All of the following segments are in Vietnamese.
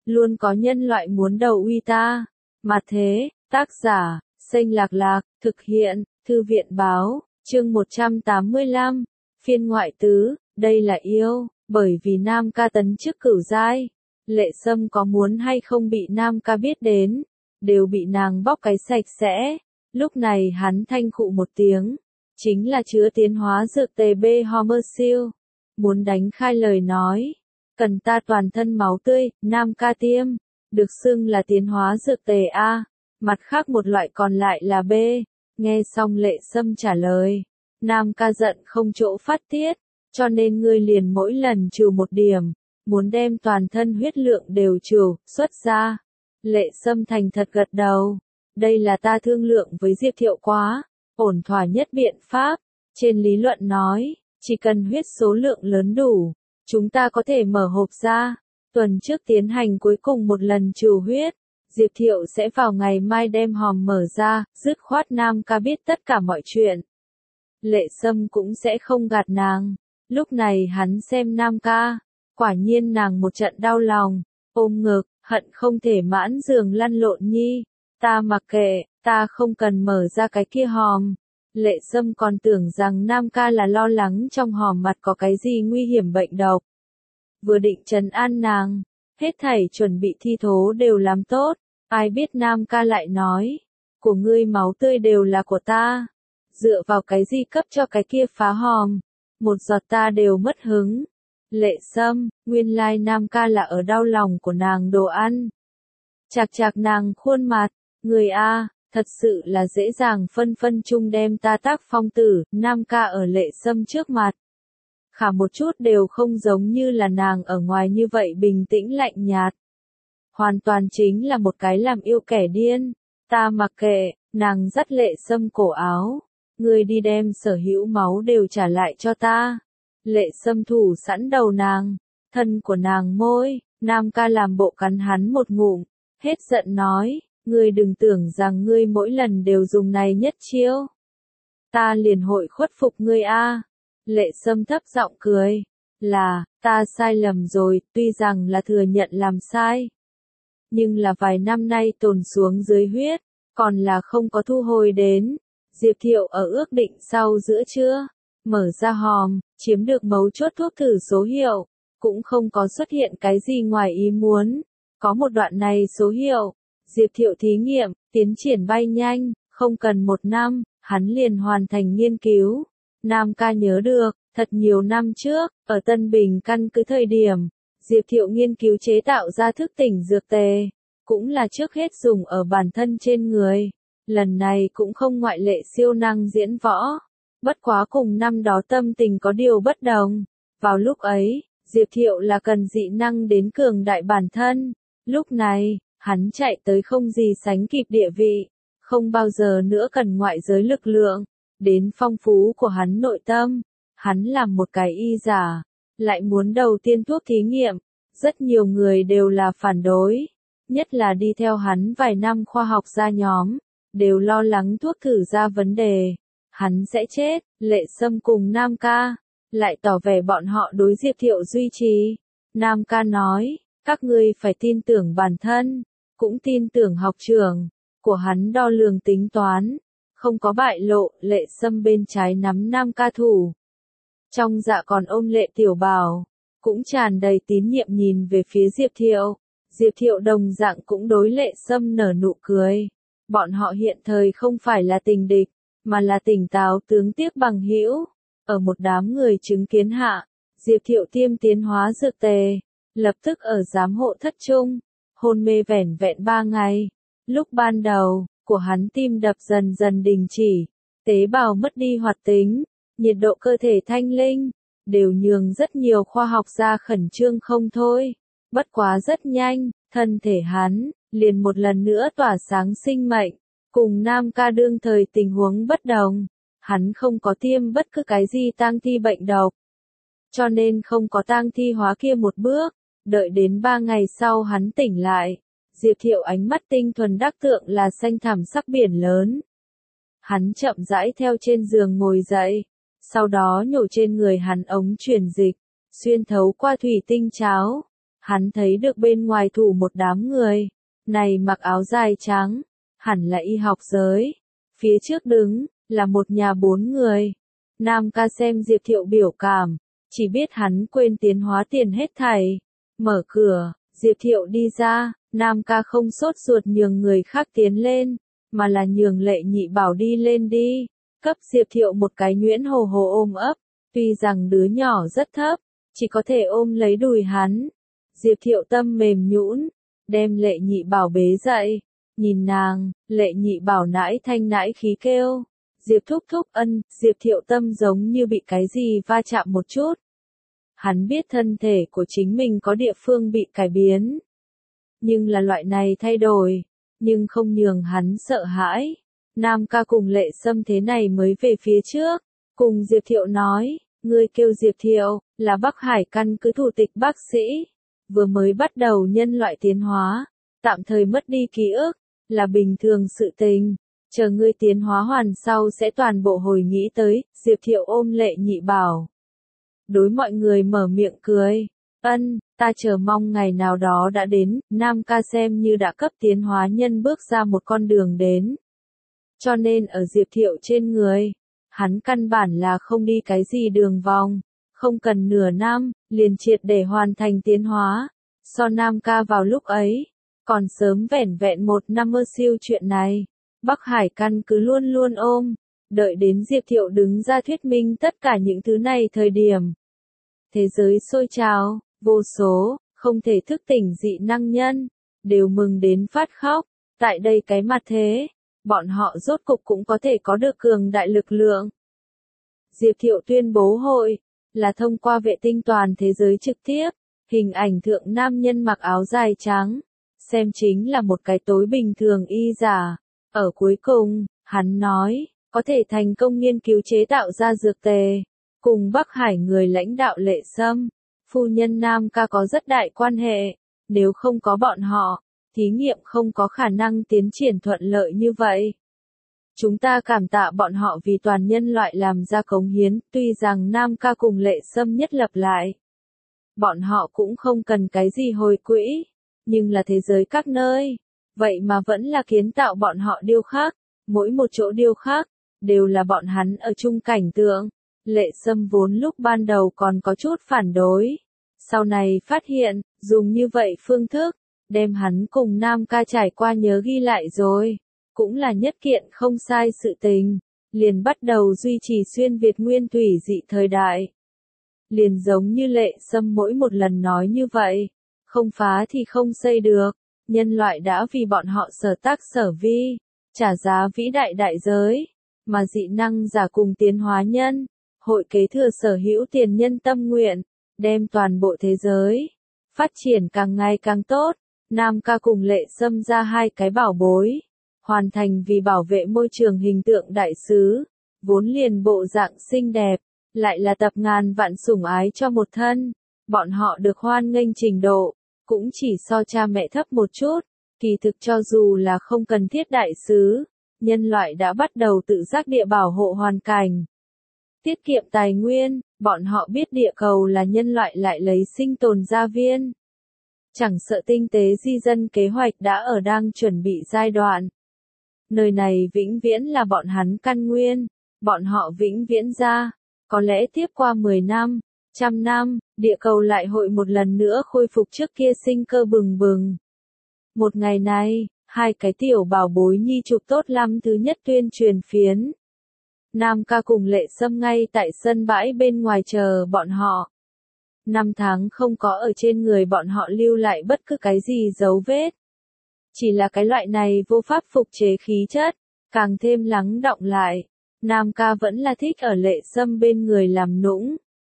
luôn có nhân loại muốn đầu uy ta. Mà thế, tác giả, Xanh Lạc Lạc, thực hiện, Thư viện báo, chương 185, phiên ngoại tứ, đây là yêu, bởi vì Nam ca tấn chức cửu giai. Lệ Sâm có muốn hay không bị Nam ca biết đến, đều bị nàng bóc cái sạch sẽ. Lúc này hắn thanh khụ một tiếng, chính là chứa tiến hóa dược tề B Homersil. Muốn đánh khai lời nói, cần ta toàn thân máu tươi, Nam ca tiêm, được xưng là tiến hóa dược tề A, mặt khác một loại còn lại là B. Nghe xong Lệ Sâm trả lời, Nam ca giận không chỗ phát tiết, cho nên ngươi liền mỗi lần trừ một điểm, muốn đem toàn thân huyết lượng đều trừ, xuất ra. Lệ Sâm thành thật gật đầu, đây là ta thương lượng với Diệp Thiệu quá, ổn thỏa nhất biện pháp. Trên lý luận nói, chỉ cần huyết số lượng lớn đủ, chúng ta có thể mở hộp ra. Tuần trước tiến hành cuối cùng một lần trừ huyết, Diệp Thiệu sẽ vào ngày mai đem hòm mở ra, dứt khoát Nam ca biết tất cả mọi chuyện. Lệ Sâm cũng sẽ không gạt nàng. Lúc này hắn xem Nam ca, quả nhiên nàng một trận đau lòng, ôm ngực, hận không thể mãn giường lăn lộn nhi. Ta mặc kệ, ta không cần mở ra cái kia hòm. Lệ Sâm còn tưởng rằng Nam ca là lo lắng trong hòm mặt có cái gì nguy hiểm bệnh độc. Vừa định trấn an nàng, hết thảy chuẩn bị thi thố đều làm tốt, ai biết Nam ca lại nói, của ngươi máu tươi đều là của ta, dựa vào cái gì cấp cho cái kia phá hòm, một giọt ta đều mất hứng. Lệ Sâm, nguyên lai Nam ca là ở đau lòng của nàng đồ ăn. Chạc chạc nàng khuôn mặt, người A, thật sự là dễ dàng phân phân chung đem ta tác phong tử. Nam ca ở Lệ Sâm trước mặt, khả một chút đều không giống như là nàng ở ngoài như vậy bình tĩnh lạnh nhạt. Hoàn toàn chính là một cái làm yêu kẻ điên. Ta mặc kệ, nàng dắt Lệ Sâm cổ áo, ngươi đi đem sở hữu máu đều trả lại cho ta. Lệ Sâm thủ sẵn đầu nàng, thân của nàng môi, Nam ca làm bộ cắn hắn một ngụm, hết giận nói, ngươi đừng tưởng rằng ngươi mỗi lần đều dùng này nhất chiêu. Ta liền hội khuất phục ngươi a. Lệ Sâm thấp giọng cười, là, ta sai lầm rồi, tuy rằng là thừa nhận làm sai. Nhưng là vài năm nay tồn xuống dưới huyết, còn là không có thu hồi đến. Diệp Thiệu ở ước định sau giữa trưa, mở ra hòm, chiếm được mấu chốt thuốc thử số hiệu, cũng không có xuất hiện cái gì ngoài ý muốn. Có một đoạn này số hiệu, Diệp Thiệu thí nghiệm, tiến triển bay nhanh, không cần một năm, hắn liền hoàn thành nghiên cứu. Nam ca nhớ được, thật nhiều năm trước, ở Tân Bình căn cứ thời điểm, Diệp Thiệu nghiên cứu chế tạo ra thức tỉnh dược tề, cũng là trước hết dùng ở bản thân trên người. Lần này cũng không ngoại lệ siêu năng diễn võ. Bất quá cùng năm đó tâm tình có điều bất đồng. Vào lúc ấy, Diệp Thiệu là cần dị năng đến cường đại bản thân. Lúc này, hắn chạy tới không gì sánh kịp địa vị. Không bao giờ nữa cần ngoại giới lực lượng. Đến phong phú của hắn nội tâm. Hắn làm một cái y giả. Lại muốn đầu tiên thuốc thí nghiệm. Rất nhiều người đều là phản đối. Nhất là đi theo hắn vài năm khoa học gia nhóm. Đều lo lắng thuốc thử ra vấn đề. Hắn sẽ chết. Lệ Sâm cùng Nam ca lại tỏ vẻ bọn họ đối Diệp Thiệu duy trì. Nam ca nói, các ngươi phải tin tưởng bản thân, cũng tin tưởng học trưởng của hắn đo lường tính toán, không có bại lộ. Lệ Sâm bên trái nắm Nam ca thủ, trong dạ còn ôm Lệ Tiểu Bảo, cũng tràn đầy tín nhiệm nhìn về phía Diệp Thiệu. Diệp Thiệu đồng dạng cũng đối Lệ Sâm nở nụ cười. Bọn họ hiện thời không phải là tình địch, mà là tỉnh táo tướng tiếc bằng hữu. Ở một đám người chứng kiến hạ, Diệp Thiệu tiêm tiến hóa dược tề, lập tức ở giám hộ thất trung, hôn mê vẻn vẹn 3 ngày. Lúc ban đầu, của hắn tim đập dần dần đình chỉ, tế bào mất đi hoạt tính, nhiệt độ cơ thể thanh linh, đều nhường rất nhiều khoa học gia khẩn trương không thôi. Bất quá rất nhanh, thân thể hắn liền một lần nữa tỏa sáng sinh mệnh. Cùng Nam ca đương thời tình huống bất đồng, hắn không có tiêm bất cứ cái gì tang thi bệnh độc, cho nên không có tang thi hóa kia một bước. Đợi đến 3 ngày sau hắn tỉnh lại, Diệp Thiệu ánh mắt tinh thuần đắc tượng là xanh thẳm sắc biển lớn. Hắn chậm rãi theo trên giường ngồi dậy, sau đó nhổ trên người hắn ống truyền dịch, xuyên thấu qua thủy tinh cháo. Hắn thấy được bên ngoài thủ một đám người, này mặc áo dài trắng, hẳn là y học giới. Phía trước đứng, là một nhà 4 người. Nam ca xem Diệp Thiệu biểu cảm, chỉ biết hắn quên tiến hóa tiền hết thảy. Mở cửa, Diệp Thiệu đi ra, Nam ca không sốt ruột nhường người khác tiến lên, mà là nhường Lệ Nhị Bảo đi lên đi, cấp Diệp Thiệu một cái nhuyễn hồ hồ ôm ấp, tuy rằng đứa nhỏ rất thấp, chỉ có thể ôm lấy đùi hắn. Diệp Thiệu tâm mềm nhũn, đem Lệ Nhị Bảo bế dậy, nhìn nàng, Lệ Nhị Bảo nãi thanh nãi khí kêu, Diệp thúc thúc ân, Diệp Thiệu tâm giống như bị cái gì va chạm một chút. Hắn biết thân thể của chính mình có địa phương bị cải biến, nhưng là loại này thay đổi, nhưng không nhường hắn sợ hãi. Nam ca cùng Lệ Sâm thế này mới về phía trước, cùng Diệp Thiệu nói, ngươi kêu Diệp Thiệu, là Bắc Hải căn cứ thủ tịch bác sĩ, vừa mới bắt đầu nhân loại tiến hóa, tạm thời mất đi ký ức, là bình thường sự tình, chờ ngươi tiến hóa hoàn sau sẽ toàn bộ hồi nghĩ tới. Diệp Thiệu ôm Lệ Nhị Bảo, đối mọi người mở miệng cười, ân, ta chờ mong ngày nào đó đã đến. Nam ca xem như đã cấp tiến hóa nhân bước ra một con đường đến. Cho nên ở Diệp Thiệu trên người, hắn căn bản là không đi cái gì đường vòng, không cần nửa năm, liền triệt để hoàn thành tiến hóa. So Nam ca vào lúc ấy, còn sớm vẻn vẹn 1 năm mơ siêu chuyện này, Bắc Hải căn cứ luôn luôn ôm, đợi đến Diệp Thiệu đứng ra thuyết minh tất cả những thứ này thời điểm. Thế giới sôi trào, vô số, không thể thức tỉnh dị năng nhân, đều mừng đến phát khóc, tại đây cái mặt thế, bọn họ rốt cục cũng có thể có được cường đại lực lượng. Diệp Thiệu tuyên bố hội, là thông qua vệ tinh toàn thế giới trực tiếp, hình ảnh thượng nam nhân mặc áo dài trắng, xem chính là một cái tối bình thường y giả. Ở cuối cùng, hắn nói, có thể thành công nghiên cứu chế tạo ra dược tề, cùng Bắc Hải người lãnh đạo Lệ Sâm, phu nhân Nam ca có rất đại quan hệ, nếu không có bọn họ, thí nghiệm không có khả năng tiến triển thuận lợi như vậy. Chúng ta cảm tạ bọn họ vì toàn nhân loại làm ra cống hiến, tuy rằng Nam ca cùng Lệ Sâm nhất lập lại. Bọn họ cũng không cần cái gì hồi quỹ, nhưng là thế giới các nơi, vậy mà vẫn là kiến tạo bọn họ điêu khắc, mỗi một chỗ điêu khắc, đều là bọn hắn ở chung cảnh tượng. Lệ Sâm vốn lúc ban đầu còn có chút phản đối, sau này phát hiện, dùng như vậy phương thức, đem hắn cùng Nam ca trải qua nhớ ghi lại rồi, cũng là nhất kiện không sai sự tình, liền bắt đầu duy trì xuyên Việt nguyên thủy dị thời đại. Liền giống như Lệ Sâm mỗi một lần nói như vậy, không phá thì không xây được, nhân loại đã vì bọn họ sở tác sở vi, trả giá vĩ đại đại giới, mà dị năng giả cùng tiến hóa nhân, hội kế thừa sở hữu tiền nhân tâm nguyện, đem toàn bộ thế giới, phát triển càng ngày càng tốt. Nam ca cùng Lệ Sâm ra 2 cái bảo bối, hoàn thành vì bảo vệ môi trường hình tượng đại sứ, vốn liền bộ dạng xinh đẹp, lại là tập ngàn vạn sủng ái cho một thân, bọn họ được hoan nghênh trình độ, cũng chỉ so cha mẹ thấp một chút, kỳ thực cho dù là không cần thiết đại sứ, nhân loại đã bắt đầu tự giác địa bảo hộ hoàn cảnh, tiết kiệm tài nguyên, bọn họ biết địa cầu là nhân loại lại lấy sinh tồn gia viên. Chẳng sợ tinh tế di dân kế hoạch đã ở đang chuẩn bị giai đoạn. Nơi này vĩnh viễn là bọn hắn căn nguyên, bọn họ vĩnh viễn ra, có lẽ tiếp qua 10 năm, 100 năm, địa cầu lại hội một lần nữa khôi phục trước kia sinh cơ bừng bừng. Một ngày này, 2 cái tiểu bảo bối nhi chụp tốt lắm thứ nhất tuyên truyền phiến. Nam ca cùng Lệ Sâm ngay tại sân bãi bên ngoài chờ bọn họ. 5 tháng không có ở trên người bọn họ lưu lại bất cứ cái gì dấu vết. Chỉ là cái loại này vô pháp phục chế khí chất, càng thêm lắng đọng lại. Nam ca vẫn là thích ở Lệ Sâm bên người làm nũng.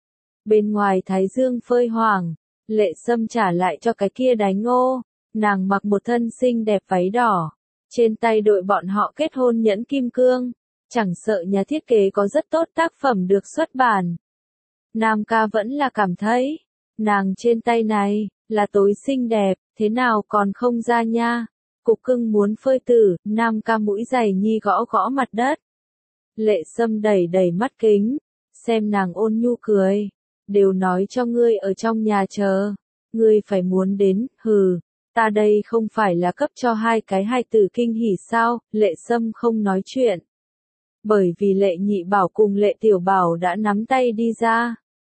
Bên ngoài thái dương phơi hoàng, Lệ Sâm trả lại cho cái kia đánh ô. Nàng mặc một thân xinh đẹp váy đỏ, trên tay đội bọn họ kết hôn nhẫn kim cương. Chẳng sợ nhà thiết kế có rất tốt tác phẩm được xuất bản. Nam ca vẫn là cảm thấy, nàng trên tay này, là tối xinh đẹp, thế nào còn không ra nha. Cục cưng muốn phơi tử, Nam ca mũi giày nhi gõ gõ mặt đất. Lệ Sâm đẩy đẩy mắt kính, xem nàng ôn nhu cười. Đều nói cho ngươi ở trong nhà chờ. Ngươi phải muốn đến, hừ, ta đây không phải là cấp cho hai cái hài tử kinh hỉ sao, Lệ Sâm không nói chuyện. Bởi vì Lệ Nhị Bảo cùng Lệ Tiểu Bảo đã nắm tay đi ra.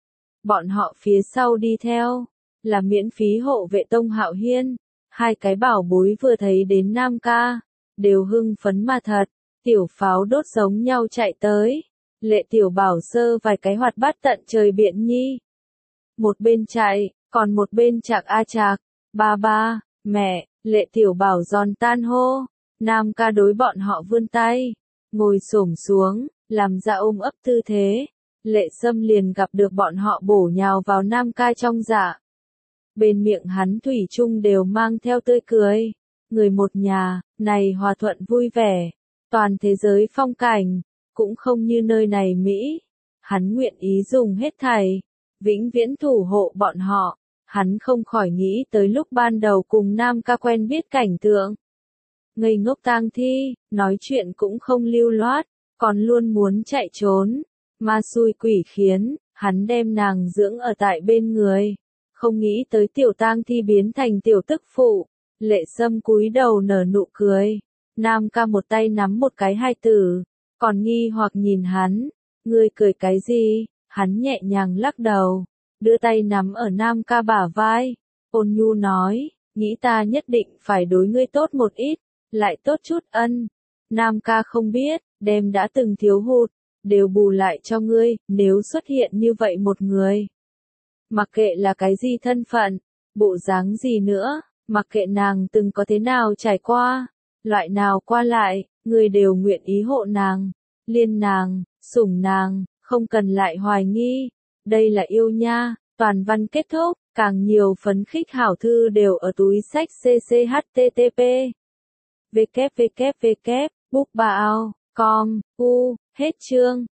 Bọn họ phía sau đi theo, là miễn phí hộ vệ Tông Hạo Hiên. Hai cái bảo bối vừa thấy đến Nam ca, đều hưng phấn mà thật, tiểu pháo đốt giống nhau chạy tới. Lệ Tiểu Bảo sơ vài cái hoạt bát tận trời biện nhi. Một bên chạy, còn một bên chạc a chạc, ba ba, mẹ, Lệ Tiểu Bảo giòn tan hô. Nam ca đối bọn họ vươn tay, ngồi xổm xuống, làm ra ôm ấp tư thế. Lệ Sâm liền gặp được bọn họ bổ nhào vào Nam ca trong dạ. Bên miệng hắn thủy chung đều mang theo tươi cười. Người một nhà, này hòa thuận vui vẻ. Toàn thế giới phong cảnh, cũng không như nơi này Mỹ. Hắn nguyện ý dùng hết thảy, vĩnh viễn thủ hộ bọn họ. Hắn không khỏi nghĩ tới lúc ban đầu cùng Nam ca quen biết cảnh tượng. Ngây ngốc tang thi, nói chuyện cũng không lưu loát, còn luôn muốn chạy trốn. Ma xui quỷ khiến, hắn đem nàng dưỡng ở tại bên người. Không nghĩ tới tiểu tang thi biến thành tiểu tức phụ. Lệ Sâm cúi đầu nở nụ cười. Nam ca một tay nắm một cái hài tử, còn nghi hoặc nhìn hắn. Ngươi cười cái gì? Hắn nhẹ nhàng lắc đầu, đưa tay nắm ở Nam ca bả vai. Ôn nhu nói, nghĩ ta nhất định phải đối ngươi tốt một ít, lại tốt chút ân. Nam ca không biết, đem đã từng thiếu hụt, đều bù lại cho ngươi, nếu xuất hiện như vậy một người. Mặc kệ là cái gì thân phận, bộ dáng gì nữa, mặc kệ nàng từng có thế nào trải qua, loại nào qua lại, người đều nguyện ý hộ nàng, liên nàng, sủng nàng, không cần lại hoài nghi. Đây là yêu nha. Toàn văn kết thúc, càng nhiều phấn khích hảo thư đều ở túi sách CCHTTP. www.bookbao.com. Hết chương.